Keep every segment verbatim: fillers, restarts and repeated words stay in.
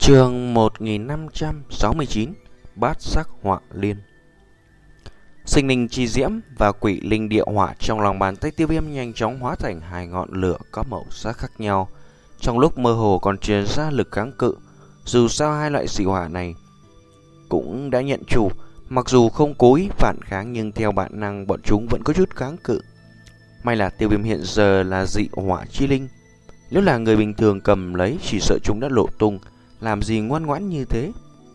Chương một nghìn năm trăm sáu mươi chín. Bát sắc họa liên. Sinh linh chi diễm và quỷ linh địa hỏa trong lòng bàn tay Tiêu Viêm nhanh chóng hóa thành hai ngọn lửa có màu sắc khác nhau. Trong lúc mơ hồ còn truyền ra lực kháng cự. Dù sao hai loại dị hỏa này cũng đã nhận chủ, mặc dù không cố ý phản kháng nhưng theo bản năng bọn chúng vẫn có chút kháng cự. May là Tiêu Viêm hiện giờ là dị hỏa chi linh, nếu là người bình thường cầm lấy chỉ sợ chúng đã lộ tung. Làm gì ngoan ngoãn như thế?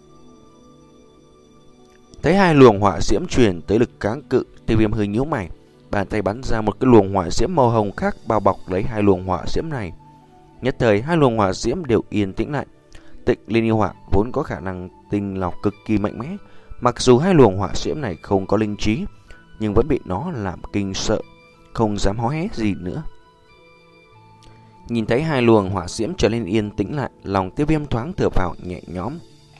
Thấy hai luồng hỏa diễm truyền tới lực kháng cự, Tiêu Viêm hơi nhíu mày, bàn tay bắn ra một cái luồng hỏa diễm màu hồng khác bao bọc lấy hai luồng hỏa diễm này. Nhất thời hai luồng hỏa diễm đều yên tĩnh lại. Tịnh Liên Yêu Hỏa vốn có khả năng tinh lọc cực kỳ mạnh mẽ, mặc dù hai luồng hỏa diễm này không có linh trí, nhưng vẫn bị nó làm kinh sợ, không dám hó hé gì nữa. Nhìn thấy hai luồng hỏa diễm trở nên yên tĩnh lại, lòng Tiêu Viêm thoáng thở vào nhẹ nhõm.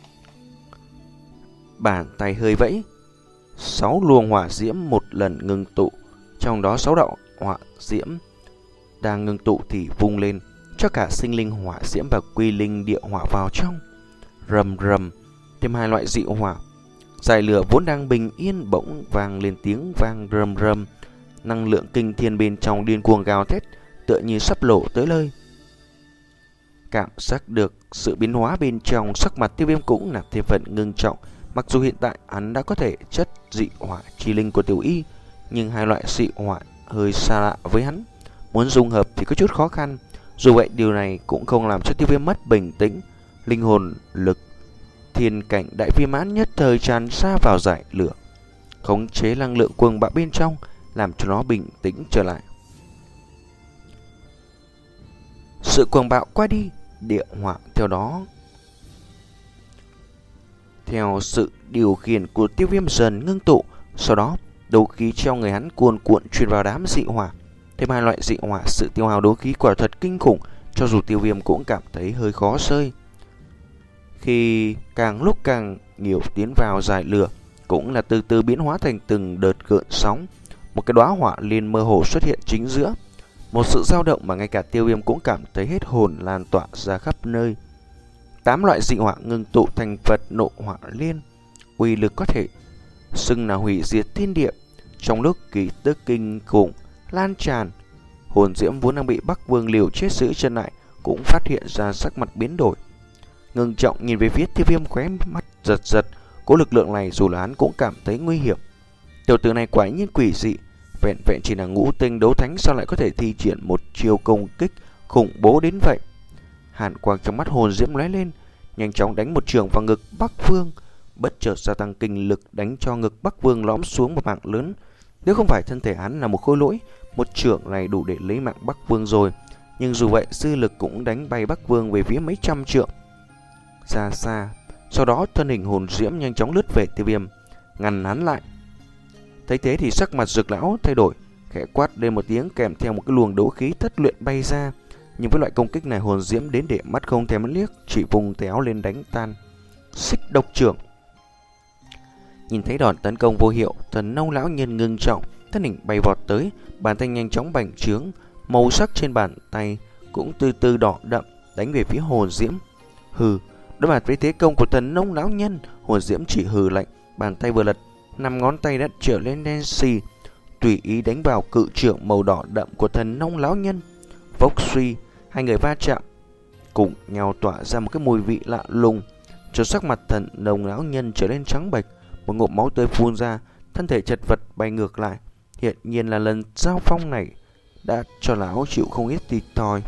Bàn tay hơi vẫy, sáu luồng hỏa diễm một lần ngưng tụ, trong đó sáu đạo hỏa diễm đang ngưng tụ thì vung lên, cho cả sinh linh hỏa diễm và quy linh địa hỏa vào trong. Rầm rầm, thêm hai loại dị hỏa. Dải lửa vốn đang bình yên bỗng vang lên tiếng vang rầm rầm, năng lượng kinh thiên bên trong điên cuồng gào thét, tựa như sắp lộ tới nơi. Cảm giác được sự biến hóa bên trong, sắc mặt Tiêu Viêm cũng là thêm phần ngưng trọng. Mặc dù hiện tại hắn đã có thể chất dị hỏa chi linh của Tiểu Y, nhưng hai loại dị hỏa hơi xa lạ với hắn, muốn dung hợp thì có chút khó khăn. Dù vậy điều này cũng không làm cho Tiêu Viêm mất bình tĩnh. Linh hồn lực thiên cảnh đại viên mãn nhất thời tràn ra vào dải lửa, khống chế năng lượng cuồng bạo bên trong, làm cho nó bình tĩnh trở lại. Sự cuồng bạo qua đi, địa hỏa theo đó theo sự điều khiển của Tiêu Viêm dần ngưng tụ. Sau đó đấu khí trong người hắn cuồn cuộn truyền vào đám dị hỏa. Thêm hai loại dị hỏa, sự tiêu hao đấu khí quả thật kinh khủng, cho dù Tiêu Viêm cũng cảm thấy hơi khó sơi. Khi càng lúc càng nhiều tiến vào dải lửa, cũng là từ từ biến hóa thành từng đợt gợn sóng. Một cái đóa hỏa liên mơ hồ xuất hiện chính giữa, một sự dao động mà ngay cả Tiêu Viêm cũng cảm thấy hết hồn lan tỏa ra khắp nơi. Tám loại dị hỏa ngưng tụ thành vật nộ hỏa liên, uy lực có thể xưng là hủy diệt thiên địa. Trong lúc kỳ tức kinh khủng lan tràn, hồn diễm vốn đang bị Bắc Vương liều chết giữ chân lại cũng phát hiện ra sắc mặt biến đổi, ngưng trọng nhìn về phía Tiêu Viêm, khóe mắt giật giật. Cố lực lượng này dù là hắn cũng cảm thấy nguy hiểm. Tiểu tử này quả nhiên quỷ dị, vẹn vẹn chỉ là ngũ tinh đấu thánh sao lại có thể thi triển một chiêu công kích khủng bố đến vậy. Hàn quang trong mắt hồn diễm lóe lên, nhanh chóng đánh một trường vào ngực Bắc Vương, bất chợt gia tăng kinh lực đánh cho ngực Bắc Vương lõm xuống một mạng lớn. Nếu không phải thân thể hắn là một khối lỗi, một trường này đủ để lấy mạng Bắc Vương rồi. Nhưng dù vậy, dư lực cũng đánh bay Bắc Vương về phía mấy trăm trượng xa xa. Sau đó thân hình hồn diễm nhanh chóng lướt về Tiêu Viêm, ngăn hắn lại. Thấy thế thì sắc mặt Dược lão thay đổi, khẽ quát lên một tiếng kèm theo một cái luồng đấu khí thất luyện bay ra. Nhưng với loại công kích này, hồn diễm đến để mắt không thèm liếc, chỉ vùng téo lên đánh tan. Xích độc trưởng. Nhìn thấy đòn tấn công vô hiệu, Thần Nông lão nhân ngưng trọng, thân hình bay vọt tới, bàn tay nhanh chóng bành trướng, màu sắc trên bàn tay cũng từ từ đỏ đậm, đánh về phía hồn diễm. Hừ, đối mặt với thế công của Thần Nông lão nhân, hồn diễm chỉ hừ lạnh, bàn tay vừa lật, năm ngón tay đã trở lên đen xì, tùy ý đánh vào cự trưởng màu đỏ đậm của Thần Nông lão nhân. Vốc suy, hai người va chạm cùng nhau tỏa ra một cái mùi vị lạ lùng, cho sắc mặt Thần Nông lão nhân trở nên trắng bệch, một ngụm máu tươi phun ra, thân thể chật vật bay ngược lại. Hiện nhiên là lần giao phong này đã cho lão chịu không ít thiệt thòi.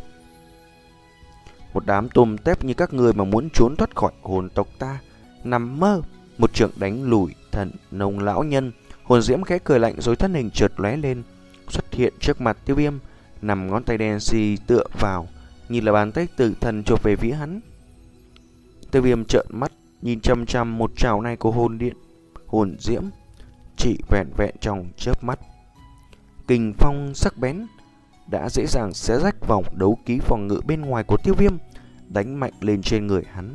Một đám tôm tép như các người mà muốn trốn thoát khỏi hồn tộc ta, nằm mơ. Một trường đánh lùi Thần Nông lão nhân. Hồn diễm khẽ cười lạnh rồi thân hình chợt lóe lên, xuất hiện trước mặt Tiêu Viêm, nằm ngón tay đen xì tựa vào, nhìn là bàn tay tử thần chộp về phía hắn. Tiêu Viêm trợn mắt nhìn chăm chăm một trảo này của hồn điện hồn diễm, chỉ vẹn vẹn trong chớp mắt, kình phong sắc bén đã dễ dàng xé rách vòng đấu khí phòng ngự bên ngoài của Tiêu Viêm, đánh mạnh lên trên người hắn.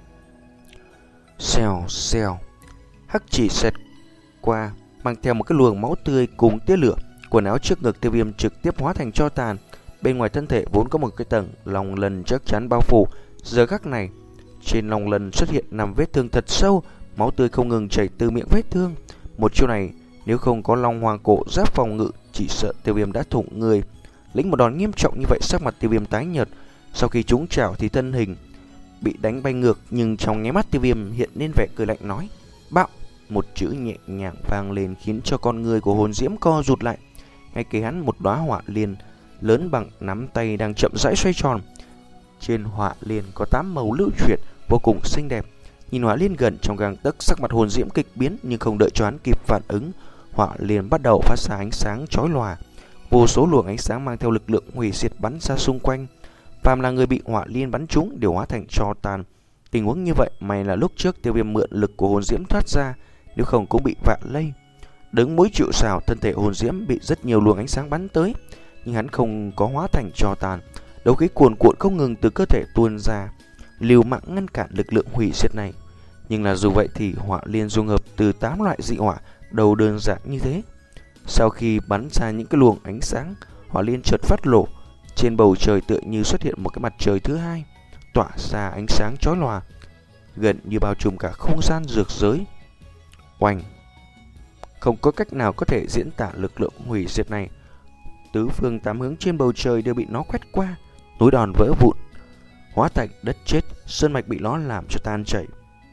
Xèo xèo, hắc chỉ xẹt qua, mang theo một cái luồng máu tươi cùng tia lửa. Quần áo trước ngực Tiêu Viêm trực tiếp hóa thành tro tàn. Bên ngoài thân thể vốn có một cái tầng lòng lần chắc chắn bao phủ, giờ khắc này Trên lòng lần xuất hiện năm vết thương thật sâu, máu tươi không ngừng chảy từ miệng vết thương. Một chiêu này nếu không có Long Hoàng cổ giáp phòng ngự, chỉ sợ Tiêu Viêm đã thủng người. Lĩnh một đòn nghiêm trọng như vậy, sắc mặt Tiêu Viêm tái nhợt. Sau khi trúng chảo thì thân hình bị đánh bay ngược, nhưng trong nháy mắt Tiêu Viêm hiện lên vẻ cười lạnh nói: "Bạo!" Một chữ nhẹ nhàng vang lên khiến cho con người của hồn diễm co rụt lại. Ngay kế hắn, một đóa hỏa liên lớn bằng nắm tay đang chậm rãi xoay tròn. Trên hỏa liên có tám màu lưu chuyển vô cùng xinh đẹp. Nhìn hỏa liên gần trong gang tấc, sắc mặt hồn diễm kịch biến, nhưng không đợi cho hắn kịp phản ứng, hỏa liên bắt đầu phát ra ánh sáng chói lòa. Vô số luồng ánh sáng mang theo lực lượng hủy diệt bắn ra xung quanh. Phàm là người bị hỏa liên bắn trúng đều hóa thành tro tàn. Tình huống như vậy may là lúc trước Tiêu Viêm mượn lực của hồn diễm thoát ra, nếu không cũng bị vạ lây. Đứng mũi chịu sào, thân thể hồn diễm bị rất nhiều luồng ánh sáng bắn tới, nhưng hắn không có hóa thành tro tàn. Đấu khí cuồn cuộn không ngừng từ cơ thể tuôn ra, liều mạng ngăn cản lực lượng hủy diệt này. Nhưng là dù vậy thì hỏa liên dung hợp từ tám loại dị hỏa đầu đơn giản như thế. Sau khi bắn ra những cái luồng ánh sáng, hỏa liên chợt phát lộ. Trên bầu trời tựa như xuất hiện một cái mặt trời thứ hai, tỏa ra ánh sáng chói lòa, gần như bao trùm cả không gian dược giới. Oanh! Không có cách nào có thể diễn tả lực lượng hủy diệt này. Tứ phương tám hướng trên bầu trời đều bị nó quét qua, núi đòn vỡ vụn, hóa thành đất chết, sơn mạch bị nó làm cho tan chảy.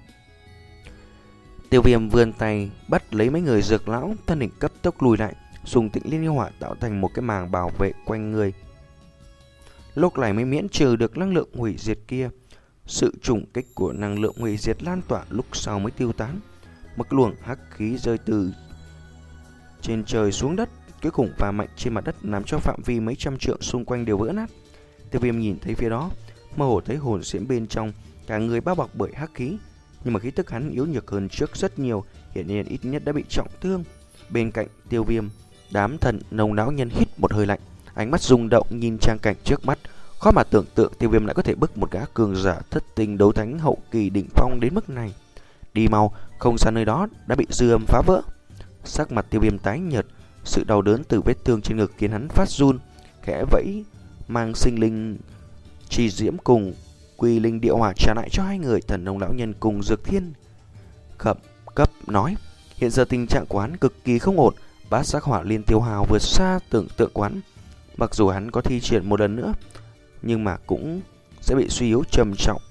Tiêu Viêm vươn tay bắt lấy mấy người dược lão, thân hình cấp tốc lùi lại, dùng Tịnh Liên Yêu Hỏa tạo thành một cái màng bảo vệ quanh người. Lúc này mới miễn trừ được năng lượng hủy diệt kia. Sự trùng kích của năng lượng hủy diệt lan tỏa lúc sau mới tiêu tán. Một luồng hắc khí rơi từ trên trời xuống đất, cuối cùng va mạnh trên mặt đất, làm cho phạm vi mấy trăm trượng xung quanh đều vỡ nát. Tiêu Viêm nhìn thấy phía đó, mơ hồ thấy hồn diễm bên trong, cả người bao bọc bởi hắc khí, nhưng mà khí tức hắn yếu nhược hơn trước rất nhiều, hiện nhiên ít nhất đã bị trọng thương. Bên cạnh Tiêu Viêm, đám thần nông não nhân hít một hơi lạnh, ánh mắt rung động nhìn trang cảnh trước mắt. Khó mà tưởng tượng Tiêu Viêm lại có thể bức một gã cường giả thất tinh đấu thánh hậu kỳ đỉnh phong đến mức này. Đi mau, không gian nơi đó đã bị dư âm phá vỡ. Sắc mặt Tiêu Viêm tái nhợt, sự đau đớn từ vết thương trên ngực khiến hắn phát run, khẽ vẫy mang sinh linh trì diễm cùng Quy Linh Địa Hỏa trả lại cho hai người. Thần nông lão nhân cùng Dược Thiên khẩn cấp nói: hiện giờ tình trạng của hắn cực kỳ không ổn, bát sắc hỏa liên tiêu hào vượt xa tưởng tượng của hắn. Mặc dù hắn có thi triển một lần nữa, nhưng mà cũng sẽ bị suy yếu trầm trọng.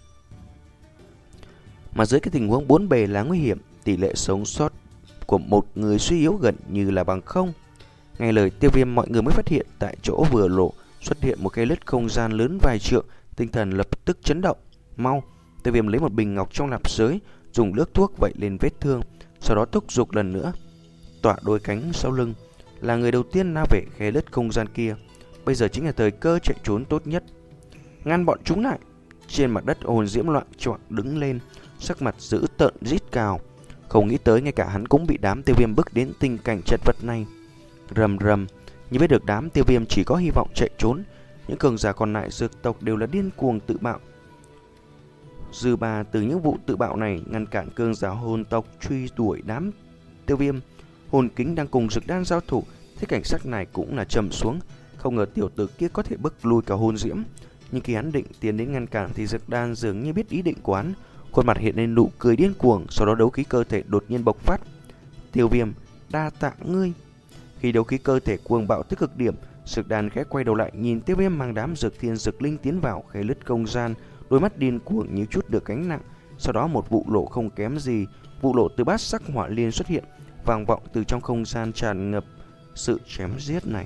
Mà dưới cái tình huống bốn bề là nguy hiểm, tỷ lệ sống sót của một người suy yếu gần như là bằng không. Nghe lời Tiêu Viêm, mọi người mới phát hiện tại chỗ vừa lộ xuất hiện một cái lứt không gian lớn vài trượng, tinh thần lập tức chấn động. Mau! Tiêu Viêm lấy một bình ngọc trong nạp giới, dùng nước thuốc vẩy lên vết thương, sau đó thúc giục lần nữa, tỏa đôi cánh sau lưng, là người đầu tiên lao về khe lứt không gian kia. Bây giờ chính là thời cơ chạy trốn tốt nhất. Ngăn bọn chúng lại! Trên mặt đất hồn diễm loạn choạng đứng lên, sắc mặt dữ tợn rít cào. Không nghĩ tới ngay cả hắn cũng bị đám Tiêu Viêm bức đến tình cảnh chật vật này. Rầm rầm, như biết được đám Tiêu Viêm chỉ có hy vọng chạy trốn, những cường giả còn lại dược tộc đều là điên cuồng tự bạo. Dư ba từ những vụ tự bạo này ngăn cản cường giả hồn tộc truy đuổi đám Tiêu Viêm. Hồn Kính đang cùng Dược Đan giao thủ, thế cảnh sắc này cũng là trầm xuống. Không ngờ tiểu tử kia có thể bức lui cả hồn diễm, nhưng khi hắn định tiến đến ngăn cản thì Dược Đan dường như biết ý định của hắn, khuôn mặt hiện lên nụ cười điên cuồng, sau đó đấu khí cơ thể đột nhiên bộc phát. Tiêu Viêm, đa tạ ngươi. Khi đấu khí cơ thể cuồng bạo tới cực điểm, Dược Đan khẽ quay đầu lại nhìn Tiêu Viêm mang đám dược thiên dược linh tiến vào khe lứt không gian, đôi mắt điên cuồng như chút được gánh nặng. Sau đó một vụ lộ không kém gì, vụ lộ từ bát sắc hỏa liên xuất hiện, vang vọng từ trong không gian tràn ngập sự chém giết này.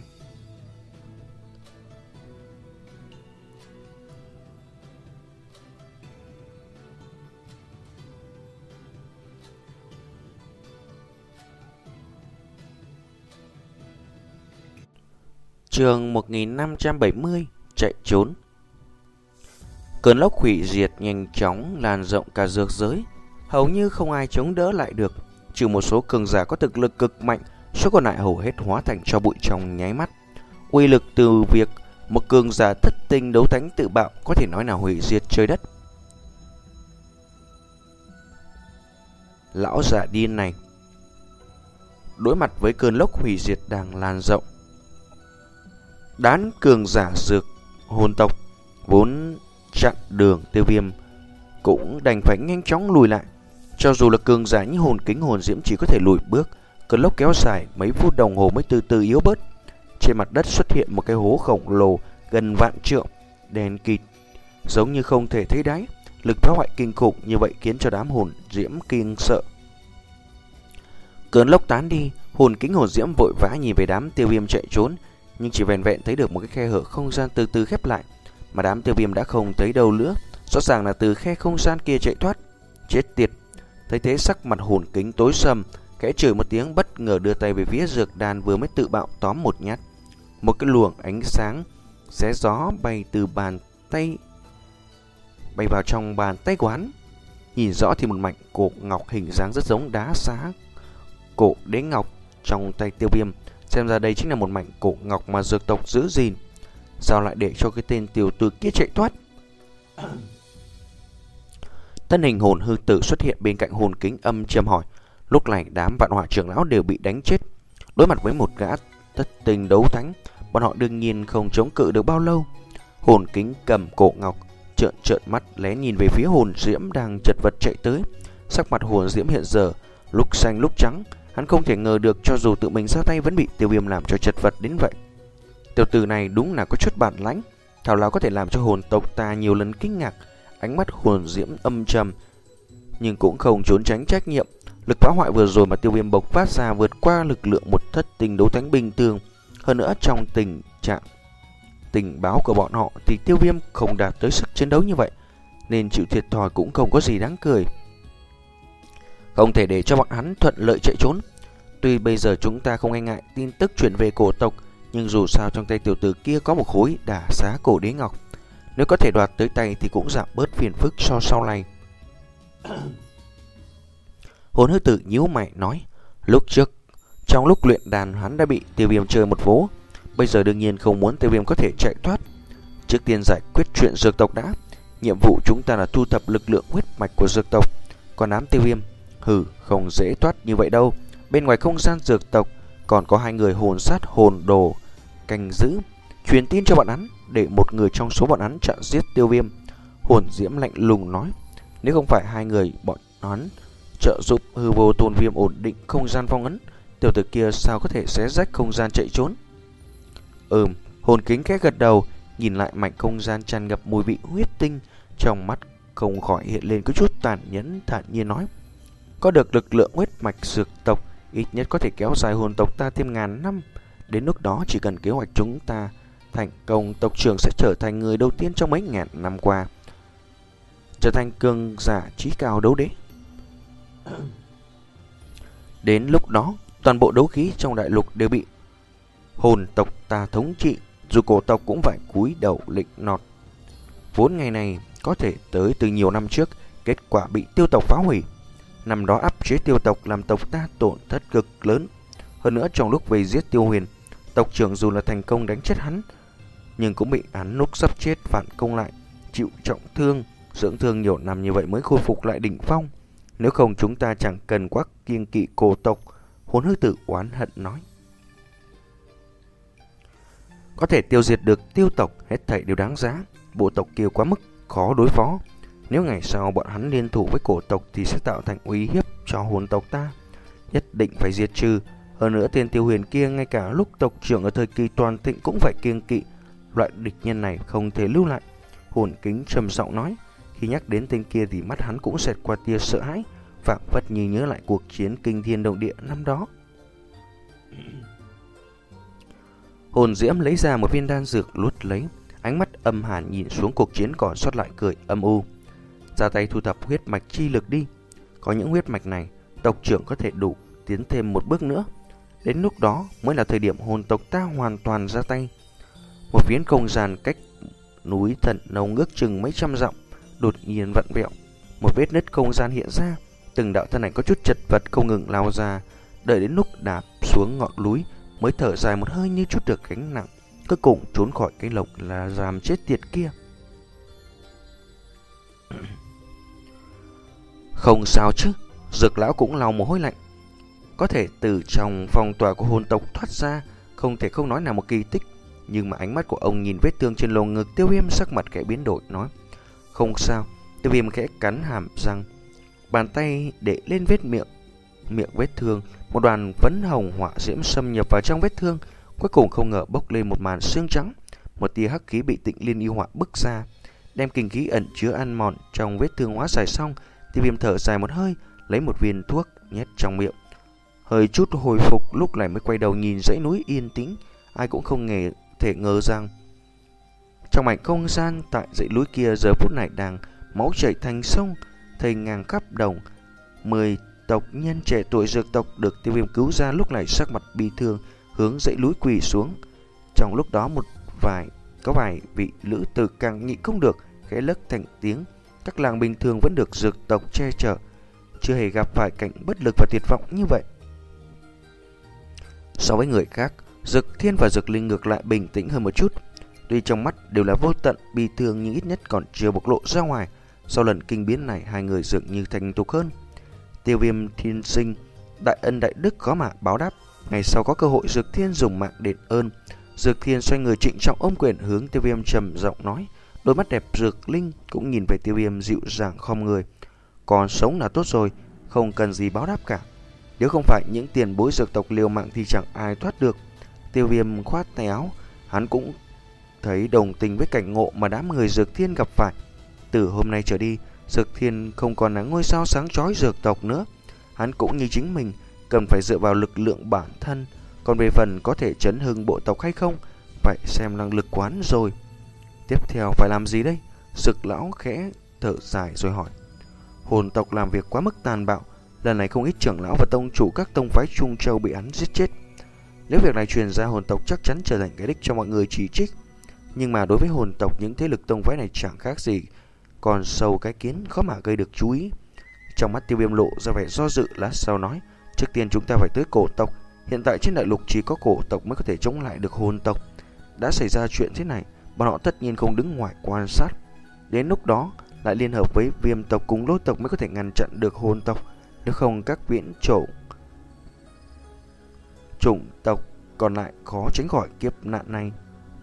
Chương một nghìn năm trăm bảy mươi, chạy trốn. Cơn lốc hủy diệt nhanh chóng lan rộng cả dược giới, hầu như không ai chống đỡ lại được, trừ một số cường giả có thực lực cực mạnh, số còn lại hầu hết hóa thành tro bụi trong nháy mắt. Uy lực từ việc một cường giả thất tinh đấu thánh tự bạo có thể nói là hủy diệt trời đất. Lão giả điên này đối mặt với cơn lốc hủy diệt đang lan rộng, đám cường giả dược hồn tộc vốn chặn đường Tiêu Viêm cũng đành phải nhanh chóng lùi lại. Cho dù là cường giả như hồn kính hồn diễm chỉ có thể lùi bước. Cơn lốc kéo dài mấy phút đồng hồ mới từ từ yếu bớt. Trên mặt đất xuất hiện một cái hố khổng lồ gần vạn trượng, đen kịt, giống như không thể thấy đáy. Lực phá hoại kinh khủng như vậy khiến cho đám hồn diễm kinh sợ. Cơn lốc tán đi, hồn kính hồn diễm vội vã nhìn về đám Tiêu Viêm chạy trốn, nhưng chỉ vẹn vẹn thấy được một cái khe hở không gian từ từ khép lại, mà đám Tiêu Viêm đã không thấy đâu nữa. Rõ ràng là từ khe không gian kia chạy thoát. Chết tiệt! Thấy thế sắc mặt hồn kính tối sầm, khẽ chửi một tiếng, bất ngờ đưa tay về phía dược đan vừa mới tự bạo tóm một nhát. Một cái luồng ánh sáng xé gió bay từ bàn tay bay vào trong bàn tay của hắn. Nhìn rõ thì một mảnh cổ ngọc hình dáng rất giống đá xá cổ đế ngọc trong tay Tiêu Viêm. Xem ra đây chính là một mảnh cổ ngọc mà dược tộc giữ gìn. Sao lại để cho cái tên tiểu tử kia chạy thoát? Thân hình hồn hư tử xuất hiện bên cạnh hồn kính, âm trầm hỏi. Lúc này đám vạn hỏa trưởng lão đều bị đánh chết. Đối mặt với một gã thất tình đấu thánh, bọn họ đương nhiên không chống cự được bao lâu. Hồn kính cầm cổ ngọc, trợn trợn mắt lén nhìn về phía hồn diễm đang chật vật chạy tới. Sắc mặt hồn diễm hiện giờ lúc xanh lúc trắng. Hắn không thể ngờ được cho dù tự mình ra tay vẫn bị Tiêu Viêm làm cho chật vật đến vậy. Tiểu tử này đúng là có chút bản lãnh, thảo nào có thể làm cho hồn tộc ta nhiều lần kinh ngạc. Ánh mắt hồn diễm âm trầm, nhưng cũng không trốn tránh trách nhiệm. Lực phá hoại vừa rồi mà Tiêu Viêm bộc phát ra vượt qua lực lượng một thất tình đấu thánh bình thường. Hơn nữa trong tình trạng tình báo của bọn họ thì Tiêu Viêm không đạt tới sức chiến đấu như vậy, nên chịu thiệt thòi cũng không có gì đáng cười. Không thể để cho bọn hắn thuận lợi chạy trốn. Tuy bây giờ chúng ta không e ngại tin tức chuyển về cổ tộc, nhưng dù sao trong tay tiểu tử kia có một khối đả xá cổ đế ngọc. Nếu có thể đoạt tới tay thì cũng giảm bớt phiền phức cho sau này. Hồn hư tử nhíu mày nói. Lúc trước, trong lúc luyện đàn hắn đã bị Tiêu Viêm chơi một vố. Bây giờ đương nhiên không muốn Tiêu Viêm có thể chạy thoát. Trước tiên giải quyết chuyện dược tộc đã. Nhiệm vụ chúng ta là thu thập lực lượng huyết mạch của dược tộc. Còn đám Tiêu Viêm, hừ, không dễ thoát như vậy đâu. Bên ngoài không gian dược tộc còn có hai người hồn sát hồn đồ canh giữ. Truyền tin cho bọn hắn để một người trong số bọn hắn chặn giết Tiêu Viêm. Hồn diễm lạnh lùng nói. Nếu không phải hai người bọn hắn trợ giúp hư vô tôn viêm ổn định không gian phong ấn, tiểu tử kia sao có thể xé rách không gian chạy trốn? Ừm, hồn kính khẽ gật đầu, nhìn lại mảnh không gian tràn ngập mùi vị huyết tinh, trong mắt không khỏi hiện lên có chút tàn nhẫn, thản nhiên nói. Có được lực lượng huyết mạch dược tộc, ít nhất có thể kéo dài hồn tộc ta thêm ngàn năm. Đến lúc đó chỉ cần kế hoạch chúng ta thành công, tộc trưởng sẽ trở thành người đầu tiên trong mấy ngàn năm qua trở thành cường giả chí cao đấu đế. Đến lúc đó, toàn bộ đấu khí trong đại lục đều bị hồn tộc ta thống trị, dù cổ tộc cũng phải cúi đầu lịnh nọt. Vốn ngày này có thể tới từ nhiều năm trước, kết quả bị tiêu tộc phá hủy. Năm đó áp chế tiêu tộc làm tộc ta tổn thất cực lớn. Hơn nữa trong lúc vây giết Tiêu Huyền, tộc trưởng dù là thành công đánh chết hắn, nhưng cũng bị hắn lúc sắp chết phản công lại, chịu trọng thương, dưỡng thương nhiều năm như vậy mới khôi phục lại đỉnh phong. Nếu không chúng ta chẳng cần quá kiêng kỵ cổ tộc. Hồn hư tử oán hận nói. Có thể tiêu diệt được tiêu tộc hết thảy đều đáng giá. Bộ tộc kia quá mức khó đối phó. Nếu ngày sau bọn hắn liên thủ với cổ tộc thì sẽ tạo thành uy hiếp cho hồn tộc ta. Nhất định phải diệt trừ. Hơn nữa tên Tiêu Huyền kia ngay cả lúc tộc trưởng ở thời kỳ toàn thịnh cũng phải kiêng kỵ. Loại địch nhân này không thể lưu lại. Hồn kính trầm giọng nói. Khi nhắc đến tên kia thì mắt hắn cũng xẹt qua tia sợ hãi, phảng phất như nhớ lại cuộc chiến kinh thiên động địa năm đó. Hồn diễm lấy ra một viên đan dược luốt lấy, ánh mắt âm hàn nhìn xuống cuộc chiến còn sót lại, cười âm u. Ra tay thu thập huyết mạch chi lực đi. Có những huyết mạch này, tộc trưởng có thể đủ tiến thêm một bước nữa. Đến lúc đó mới là thời điểm hồn tộc ta hoàn toàn ra tay. Một phiến không gian cách núi Thần Nông ước chừng mấy trăm dặm đột nhiên vặn vẹo, một vết nứt không gian hiện ra, từng đạo thân ảnh có chút chật vật không ngừng lao ra. Đợi đến lúc đạp xuống ngọn núi mới thở dài một hơi như chút được gánh nặng, cuối cùng trốn khỏi cái lồng là giam chết tiệt kia. Không sao chứ, Dược lão cũng lau mồ hôi lạnh. Có thể từ trong phòng tòa của hồn tộc thoát ra, không thể không nói là một kỳ tích. Nhưng mà ánh mắt của ông nhìn vết thương trên lồng ngực Tiêu Viêm, sắc mặt kẻ biến đổi nói: không sao, Tiêu Viêm khẽ cắn hàm răng, bàn tay để lên vết miệng, miệng vết thương. Một đoàn phấn hồng hỏa diễm xâm nhập vào trong vết thương, cuối cùng không ngờ bốc lên một màn xương trắng. Một tia hắc khí bị Tịnh Liên yêu hỏa bức ra, đem kinh khí ẩn chứa ăn mòn trong vết thương hóa giải xong. Tiêu Viêm thở dài một hơi, lấy một viên thuốc nhét trong miệng, hơi chút hồi phục, lúc này mới quay đầu nhìn dãy núi yên tĩnh. Ai cũng không ngờ thể ngờ rằng trong mảnh không gian tại dãy núi kia giờ phút này đang máu chảy thành sông, thây ngang khắp đồng. Mười tộc nhân trẻ tuổi dược tộc được Tiêu Viêm cứu ra lúc này sắc mặt bi thương, hướng dãy núi quỳ xuống. Trong lúc đó một vài có vài vị lữ tử càng nhịn không được, khẽ lấc thành tiếng. Các làng bình thường vẫn được dược tộc che chở, chưa hề gặp phải cảnh bất lực và tuyệt vọng như vậy. So với người khác, Dực Thiên và Dực Linh ngược lại bình tĩnh hơn một chút. Tuy trong mắt đều là vô tận bi thương nhưng ít nhất còn chưa bộc lộ ra ngoài. Sau lần kinh biến này, hai người dường như thành thục hơn. Tiêu Viêm thiên sinh đại ân đại đức khó mà báo đáp. Ngày sau có cơ hội, Dực Thiên dùng mạng đền ơn. Dực Thiên xoay người trịnh trọng ôm quyền hướng Tiêu Viêm trầm giọng nói. Đôi mắt đẹp Dực Linh cũng nhìn về Tiêu Viêm dịu dàng khom người. Còn sống là tốt rồi, không cần gì báo đáp cả. Nếu không phải những tiền bối dược tộc liều mạng thì chẳng ai thoát được. Tiêu Viêm khoát tay áo, hắn cũng thấy đồng tình với cảnh ngộ mà đám người Dược Thiên gặp phải. Từ hôm nay trở đi, Dược Thiên không còn là ngôi sao sáng chói dược tộc nữa. Hắn cũng như chính mình, cần phải dựa vào lực lượng bản thân. Còn về phần có thể chấn hưng bộ tộc hay không, phải xem năng lực quán rồi. Tiếp theo phải làm gì đây? Dực lão khẽ thở dài rồi hỏi. Hồn tộc làm việc quá mức tàn bạo, lần này không ít trưởng lão và tông chủ các tông phái Trung Châu bị hắn giết chết. Nếu việc này truyền ra, hồn tộc chắc chắn trở thành cái đích cho mọi người chỉ trích. Nhưng mà đối với hồn tộc, những thế lực tông phái này chẳng khác gì còn sâu cái kiến, khó mà gây được chú ý. Trong mắt Tiêu Viêm lộ ra vẻ do dự, lát sau nói. Trước tiên chúng ta phải tới cổ tộc. Hiện tại trên đại lục chỉ có cổ tộc mới có thể chống lại được hồn tộc. Đã xảy ra chuyện thế này, bọn họ tất nhiên không đứng ngoài quan sát. Đến lúc đó lại liên hợp với Viêm tộc cùng Lôi tộc mới có thể ngăn chặn được hồn tộc. Nếu không các viễn trổ chủng tộc còn lại khó tránh khỏi kiếp nạn này.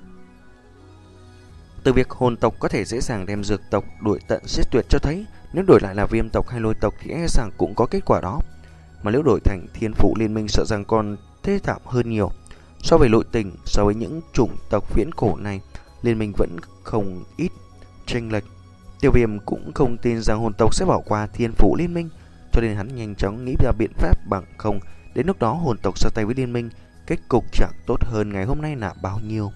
Từ việc hồn tộc có thể dễ dàng đem dược tộc đuổi tận giết tuyệt cho thấy, nếu đổi lại là Viêm tộc hay Lôi tộc thì e rằng cũng có kết quả đó. Mà nếu đổi thành Thiên Phủ Liên Minh sợ rằng còn thê thảm hơn nhiều. So với nội tình, so với những chủng tộc viễn cổ này, Liên Minh vẫn không ít chênh lệch. Tiêu Viêm cũng không tin rằng hồn tộc sẽ bỏ qua Thiên Phủ Liên Minh, cho nên hắn nhanh chóng nghĩ ra biện pháp, bằng không đến lúc đó hồn tộc ra tay với Liên Minh, kết cục chẳng tốt hơn ngày hôm nay là bao nhiêu.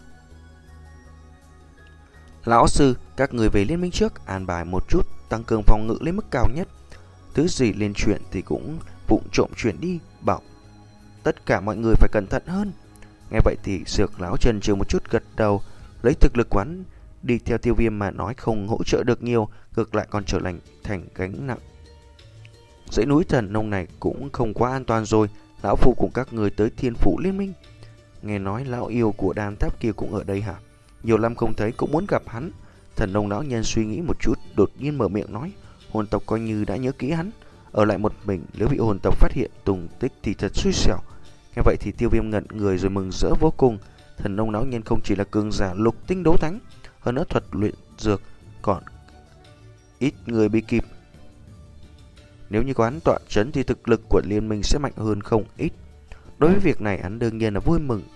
Lão sư, các người về Liên Minh trước, an bài một chút, tăng cường phòng ngự lên mức cao nhất. Thứ gì lên chuyện thì cũng vụng trộm chuyển đi, bảo tất cả mọi người phải cẩn thận hơn. Nghe vậy thì Dược lão trần trừ một chút, gật đầu, lấy thực lực quán đi theo Tiêu Viêm mà nói không hỗ trợ được nhiều, ngược lại còn trở thành thành gánh nặng. Dãy núi Thần Nông này cũng không quá an toàn rồi. Lão phu cùng các người tới Thiên Phủ Liên Minh. Nghe nói lão yêu của đàn tháp kia cũng ở đây hả? Nhiều năm không thấy, cũng muốn gặp hắn. Thần Nông lão nhân suy nghĩ một chút, đột nhiên mở miệng nói. Hồn tộc coi như đã nhớ kỹ hắn, ở lại một mình, nếu bị hồn tộc phát hiện tung tích thì thật xui xẻo. Nghe vậy thì Tiêu Viêm ngẩn người rồi mừng rỡ vô cùng. Thần Nông lão nhân không chỉ là cường giả lục tinh đấu thánh, hơn nữa thuật luyện dược còn ít người bị kịp. Nếu như có hắn tọa trấn thì thực lực của Liên Minh sẽ mạnh hơn không ít. Đối với việc này hắn đương nhiên là vui mừng.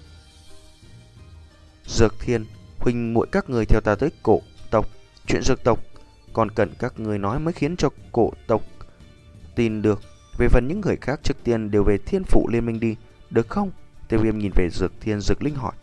Dược Thiên, huynh muội các người theo ta tới cổ tộc. Chuyện dược tộc còn cần các người nói mới khiến cho cổ tộc tin được. Về phần những người khác, trước tiên đều về Thiên Phủ Liên Minh đi, được không? Tiêu Viêm nhìn về Dược Thiên, Dược Linh hỏi.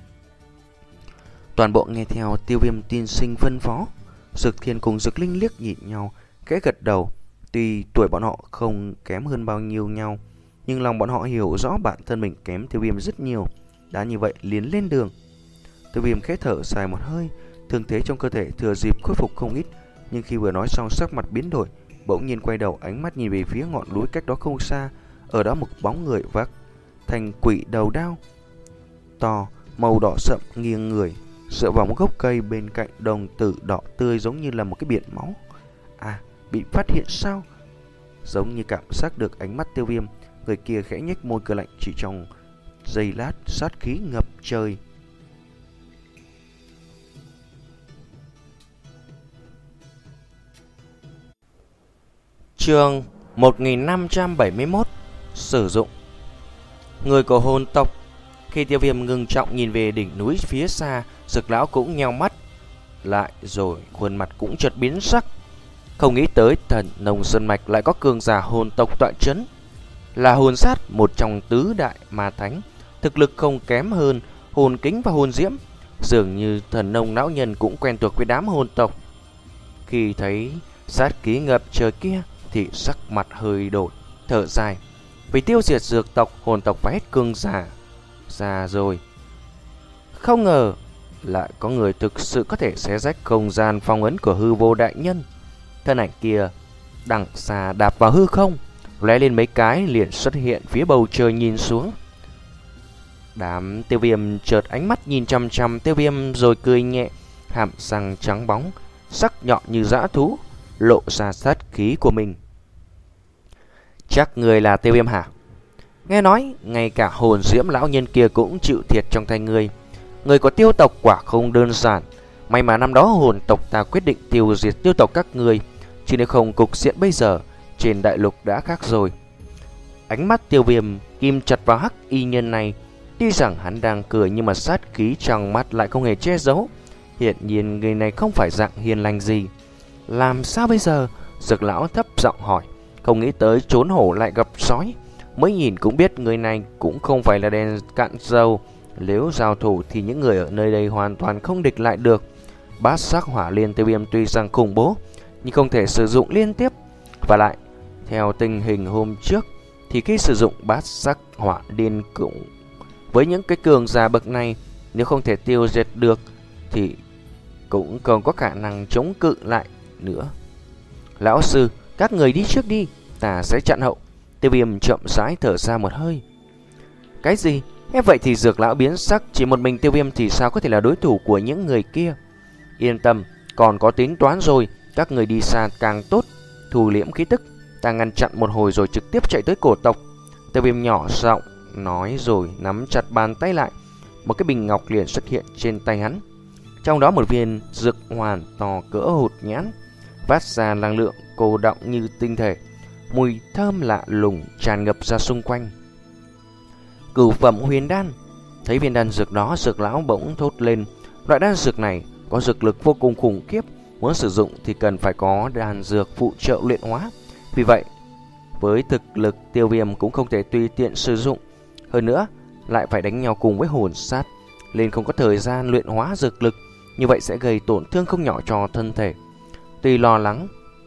Toàn bộ nghe theo Tiêu Viêm tiên sinh phân phó. Dược Thiên cùng Dược Linh liếc nhìn nhau, khẽ gật đầu. Tuy tuổi bọn họ không kém hơn bao nhiêu nhau, nhưng lòng bọn họ hiểu rõ bản thân mình kém Tiêu Viêm rất nhiều. Đã như vậy liền lên đường. Tiêu Viêm khẽ thở dài một hơi, thương thế trong cơ thể thừa dịp khôi phục không ít, nhưng khi vừa nói xong sắc mặt biến đổi, bỗng nhiên quay đầu, ánh mắt nhìn về phía ngọn núi cách đó không xa. Ở đó một bóng người vác thành quỷ đầu đao to, màu đỏ sậm, nghiêng người dựa vào một gốc cây bên cạnh đồng tử đỏ tươi, giống như là một cái biển máu. À, bị phát hiện sao? Giống như cảm giác được ánh mắt Tiêu Viêm, người kia khẽ nhếch môi cười lạnh, chỉ trong giây lát sát khí ngập trời. Chương một nghìn năm trăm bảy mươi mốt. Sử dụng người của hồn tộc. Khi Tiêu Viêm ngưng trọng nhìn về đỉnh núi phía xa, Dược lão cũng nheo mắt lại, rồi khuôn mặt cũng chợt biến sắc. Không nghĩ tới Thần Nông Sơn Mạch lại có cường giả hồn tộc tọa trấn, là hồn sát, một trong tứ đại ma thánh, thực lực không kém hơn hồn kính và hồn diễm. Dường như Thần Nông lão nhân cũng quen thuộc với đám hồn tộc. Khi thấy sát khí ngập trời kia thì sắc mặt hơi đổi, thở dài. Vì tiêu diệt dược tộc, hồn tộc phải hết cường giả ra rồi. Không ngờ lại có người thực sự có thể xé rách không gian phong ấn của hư vô đại nhân. Thân ảnh kia đằng xa đạp vào hư không, lóe lên mấy cái liền xuất hiện phía bầu trời nhìn xuống. Đám Tiêu Viêm chợt ánh mắt nhìn chăm chăm Tiêu Viêm rồi cười nhẹ, hàm răng trắng bóng, sắc nhọn như dã thú, lộ ra sát khí của mình. Chắc người là Tiêu Viêm hả? Nghe nói ngay cả hồn diễm lão nhân kia cũng chịu thiệt trong tay người. Người của Tiêu tộc quả không đơn giản. May mà năm đó hồn tộc ta quyết định tiêu diệt Tiêu tộc các người, chứ nếu không cục diện bây giờ trên đại lục đã khác rồi. Ánh mắt Tiêu Viêm kim chặt vào hắc y nhân này. Tuy rằng hắn đang cười nhưng mà sát khí trong mắt lại không hề che giấu. Hiện nhiên người này không phải dạng hiền lành gì. Làm sao bây giờ? Dược lão thấp giọng hỏi. Không nghĩ tới trốn hổ lại gặp sói. Mới nhìn cũng biết người này cũng không phải là đèn cạn dầu. Nếu giao thủ thì những người ở nơi đây hoàn toàn không địch lại được. Bát sắc hỏa liên Tiêu Viêm tuy rằng khủng bố, nhưng không thể sử dụng liên tiếp. Và lại, theo tình hình hôm trước, thì khi sử dụng bát sắc hỏa liên cũng với những cái cường giả bậc này, nếu không thể tiêu diệt được thì cũng còn có khả năng chống cự lại nữa. Lão sư, các người đi trước đi, ta sẽ chặn hậu. Tiêu Viêm chậm rãi thở ra một hơi. Cái gì? Nghe vậy thì Dược lão biến sắc. Chỉ một mình Tiêu Viêm thì sao có thể là đối thủ của những người kia? Yên tâm, còn có tính toán rồi. Các người đi xa càng tốt. Thu liễm khí tức, ta ngăn chặn một hồi rồi trực tiếp chạy tới cổ tộc. Tiêu Viêm nhỏ giọng nói rồi nắm chặt bàn tay lại. Một cái bình ngọc liền xuất hiện trên tay hắn. Trong đó một viên dược hoàn to cỡ hột nhãn, phát ra năng lượng cô đọng như tinh thể. Mùi thơm lạ lùng tràn ngập ra xung quanh. Cửu phẩm huyền đan. Thấy viên đan dược đó, Dược lão bỗng thốt lên. Loại đan dược này có dược lực vô cùng khủng khiếp, muốn sử dụng thì cần phải có đan dược phụ trợ luyện hóa. Vì vậy, với thực lực Tiêu Viêm cũng không thể tùy tiện sử dụng. Hơn nữa, lại phải đánh nhau cùng với hồn sát, nên không có thời gian luyện hóa dược lực. Như vậy sẽ gây tổn thương không nhỏ cho thân thể. Tuy lo lắng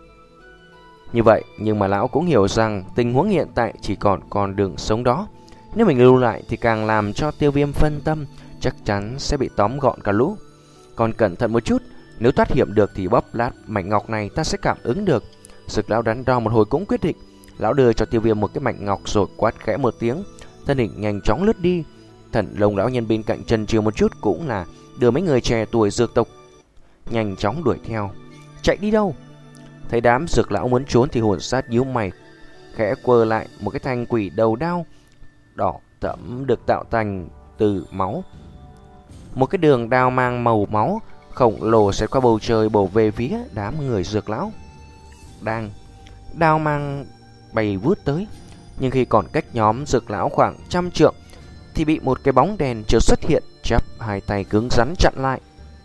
như vậy, nhưng mà lão cũng hiểu rằng tình huống hiện tại chỉ còn con đường sống đó. Nếu mình lưu lại thì càng làm cho Tiêu Viêm phân tâm, chắc chắn sẽ bị tóm gọn cả lũ. Còn cẩn thận một chút, nếu thoát hiểm được thì bóp lát mảnh ngọc này ta sẽ cảm ứng được. Dược lão đắn đo một hồi cũng quyết định. Lão đưa cho Tiêu Viêm một cái mảnh ngọc rồi quát khẽ một tiếng, thân hình nhanh chóng lướt đi. Thần Long lão nhân bên cạnh chân chừ một chút, cũng là đưa mấy người trẻ tuổi dược tộc nhanh chóng đuổi theo. Chạy đi đâu? Thấy đám dược lão muốn trốn thì hồn sát nhíu mày, khẽ quơ lại một cái thanh quỷ đầu đao đỏ thẫm được tạo thành từ máu. Một cái đường đao mang màu máu khổng lồ sẽ qua bầu trời bổ về phía đám người dược lão. Đang đao mang bay vút tới, nhưng khi còn cách nhóm dược lão khoảng trăm trượng thì bị một cái bóng đèn chợt xuất hiện, chắp hai tay cứng rắn chặn lại.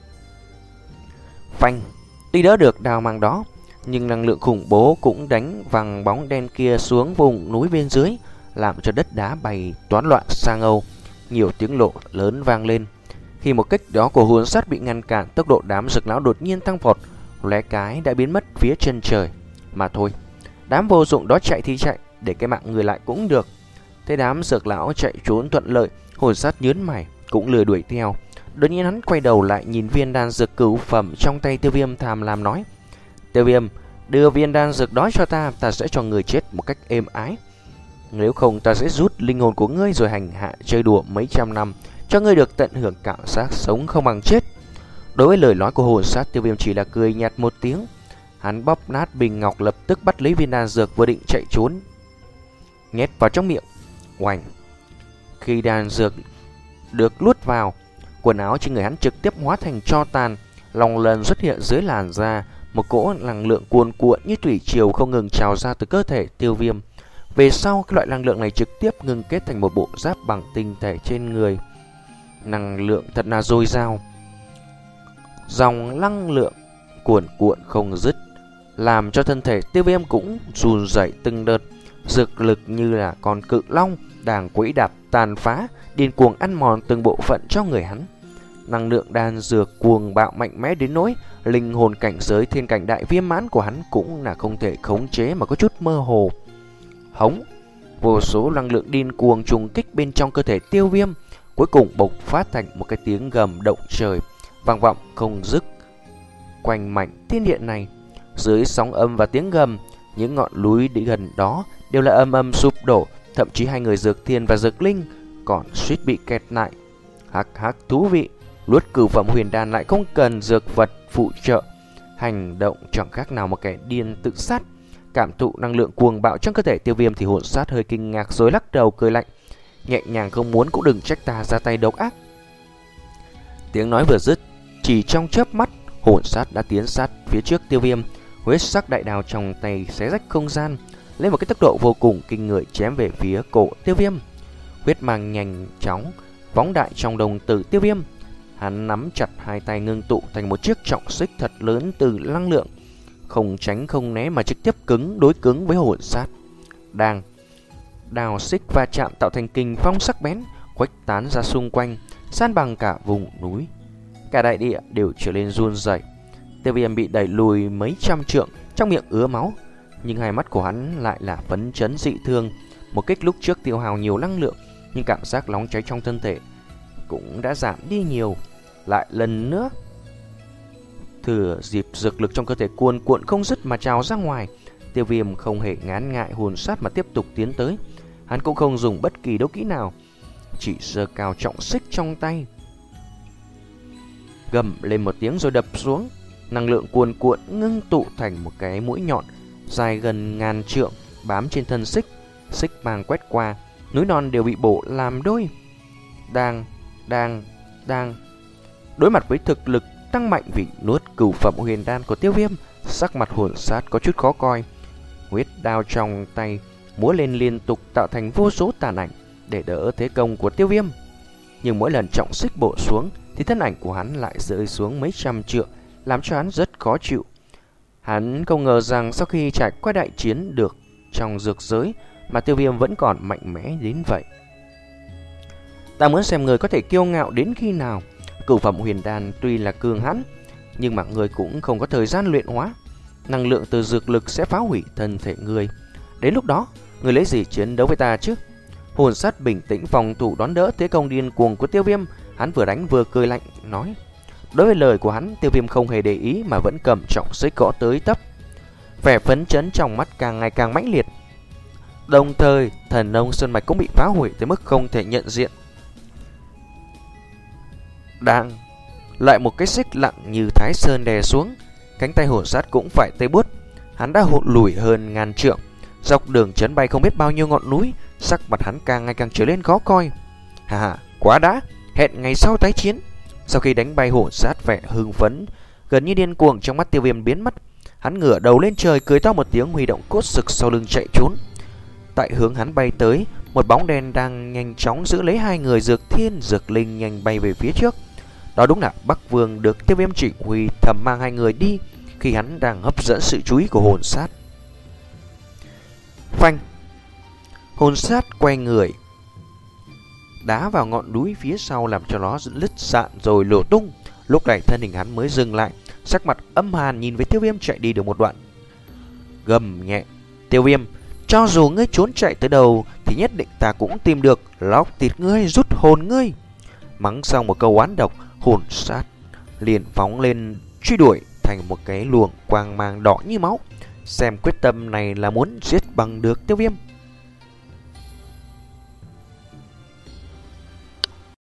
Phanh! Tuy đỡ được đao mang đó, nhưng năng lượng khủng bố cũng đánh văng bóng đen kia xuống vùng núi bên dưới, làm cho đất đá bay toán loạn sang âu. Nhiều tiếng lộ lớn vang lên. Khi một kích đó của hồn sát bị ngăn cản, tốc độ đám dược lão đột nhiên tăng vọt, lóe cái đã biến mất phía chân trời. Mà thôi, đám vô dụng đó chạy thì chạy, để cái mạng người lại cũng được. Thấy đám dược lão chạy trốn thuận lợi, hồn sát nhớn mày cũng lười đuổi theo. Đột nhiên hắn quay đầu lại nhìn viên đan dược cửu phẩm trong tay Tiêu Viêm, tham lam nói: Tiêu Viêm, đưa viên đan dược đó cho ta, ta sẽ cho người chết một cách êm ái. Nếu không ta sẽ rút linh hồn của ngươi rồi hành hạ chơi đùa mấy trăm năm, cho ngươi được tận hưởng cảm giác sống không bằng chết. Đối với lời nói của hồn sát, Tiêu Viêm chỉ là cười nhạt một tiếng. Hắn bóp nát bình ngọc, lập tức bắt lấy viên đan dược vừa định chạy trốn, nhét vào trong miệng. Oành! Khi đan dược được luốt vào, quần áo trên người hắn trực tiếp hóa thành tro tàn, lòng lần xuất hiện dưới làn da, Một cỗ năng lượng cuồn cuộn như thủy triều không ngừng trào ra từ cơ thể Tiêu Viêm. Về sau, cái loại năng lượng này trực tiếp ngưng kết thành một bộ giáp bằng tinh thể trên người. Năng lượng thật là dồi dào. Dòng năng lượng cuồn cuộn không dứt, làm cho thân thể Tiêu Viêm cũng run rẩy từng đợt. Dược lực như là con cự long đang quẫy đạp tàn phá, điên cuồng ăn mòn từng bộ phận trong người hắn. Năng lượng đan dược cuồng bạo mạnh mẽ đến nỗi linh hồn cảnh giới thiên cảnh đại viêm mãn của hắn cũng là không thể khống chế mà có chút mơ hồ. Hống, vô số năng lượng điên cuồng trùng kích bên trong cơ thể Tiêu Viêm, cuối cùng bộc phát thành một cái tiếng gầm động trời, vang vọng không dứt quanh mảnh thiên địa này. Dưới sóng âm và tiếng gầm, những ngọn núi đi gần đó đều là âm âm sụp đổ, thậm chí hai người Dược Thiên và Dược Linh còn suýt bị kẹt lại. Hắc hắc, thú vị, luốt cửu phẩm huyền đan lại không cần dược vật phụ trợ, hành động chẳng khác nào một kẻ điên tự sát. Cảm thụ năng lượng cuồng bạo trong cơ thể Tiêu Viêm thì hồn sát hơi kinh ngạc rồi lắc đầu cười lạnh, nhẹ nhàng không muốn cũng đừng trách ta ra tay độc ác. Tiếng nói vừa dứt, chỉ trong chớp mắt, hồn sát đã tiến sát phía trước Tiêu Viêm, huyết sắc đại đao trong tay xé rách không gian, lấy một cái tốc độ vô cùng kinh người chém về phía cổ Tiêu Viêm. Huyết mang nhanh chóng phóng đại trong đồng tử Tiêu Viêm. Hắn nắm chặt hai tay ngưng tụ thành một chiếc trọng xích thật lớn từ năng lượng, không tránh không né mà trực tiếp cứng đối cứng với hồn sát. Đang đào xích va chạm tạo thành kình phong sắc bén, khuếch tán ra xung quanh, san bằng cả vùng núi. Cả đại địa đều trở nên run rẩy. Tiêu Viêm bị đẩy lùi mấy trăm trượng, trong miệng ứa máu, nhưng hai mắt của hắn lại là phấn chấn dị thường. Một kích lúc trước tiêu hao nhiều năng lượng, nhưng cảm giác nóng cháy trong thân thể cũng đã giảm đi nhiều. Lại lần nữa, thừa dịp dược lực trong cơ thể cuồn cuộn không dứt mà trào ra ngoài, Tiêu Viêm không hề ngán ngại hồn sát mà tiếp tục tiến tới. Hắn cũng không dùng bất kỳ đấu kỹ nào, chỉ giơ cao trọng xích trong tay, gầm lên một tiếng rồi đập xuống. Năng lượng cuồn cuộn ngưng tụ thành một cái mũi nhọn dài gần ngàn trượng bám trên thân xích. Xích mang quét qua, núi non đều bị bổ làm đôi. Đang, đang, đang đối mặt với thực lực tăng mạnh vì nuốt cửu phẩm huyền đan của Tiêu Viêm, sắc mặt hồn sát có chút khó coi. Huyết đao trong tay múa lên liên tục tạo thành vô số tàn ảnh để đỡ thế công của Tiêu Viêm. Nhưng mỗi lần trọng xích bổ xuống thì thân ảnh của hắn lại rơi xuống mấy trăm trượng, làm cho hắn rất khó chịu. Hắn không ngờ rằng sau khi trải qua đại chiến được trong dược giới mà Tiêu Viêm vẫn còn mạnh mẽ đến vậy. Ta muốn xem người có thể kiêu ngạo đến khi nào. Cửu phẩm huyền đan tuy là cường hãn, nhưng mà người cũng không có thời gian luyện hóa. Năng lượng từ dược lực sẽ phá hủy thân thể người. Đến lúc đó, người lấy gì chiến đấu với ta chứ? Hồn sát bình tĩnh phòng thủ đón đỡ thế công điên cuồng của Tiêu Viêm. Hắn vừa đánh vừa cười lạnh nói. Đối với lời của hắn, Tiêu Viêm không hề để ý mà vẫn cầm trọng xích gõ tới tấp. Vẻ phấn chấn trong mắt càng ngày càng mãnh liệt. Đồng thời, thần nông sơn mạch cũng bị phá hủy tới mức không thể nhận diện. Đang lại một cái xích lặng như thái sơn đè xuống, cánh tay hồn sát cũng phải tê buốt. Hắn đã hụt lùi hơn ngàn trượng, dọc đường chấn bay không biết bao nhiêu ngọn núi, sắc mặt hắn càng ngày càng trở lên khó coi. Hà hà, quá đã, hẹn ngày sau tái chiến. Sau khi đánh bay hồn sát, vẻ hưng phấn gần như điên cuồng trong mắt Tiêu Viêm biến mất. Hắn ngửa đầu lên trời cười to một tiếng, huy động cốt sực sau lưng chạy trốn. Tại hướng hắn bay tới, một bóng đen đang nhanh chóng giữ lấy hai người Dược Thiên, Dược Linh nhanh bay về phía trước. Đó đúng là Bắc Vương được Tiêu Viêm chỉ huy thầm mang hai người đi khi hắn đang hấp dẫn sự chú ý của hồn sát. Phanh! Hồn sát quay người đá vào ngọn núi phía sau làm cho nó lứt dạn rồi nổ tung. Lúc này thân hình hắn mới dừng lại, sắc mặt âm hàn nhìn với Tiêu Viêm chạy đi được một đoạn, gầm nhẹ. Tiêu Viêm, cho dù ngươi trốn chạy tới đâu thì nhất định ta cũng tìm được, lóc thịt ngươi, rút hồn ngươi. Mắng xong một câu oán độc, hồn sát liền phóng lên truy đuổi thành một cái luồng quang mang đỏ như máu. Xem quyết tâm này là muốn giết bằng được Tiêu Viêm.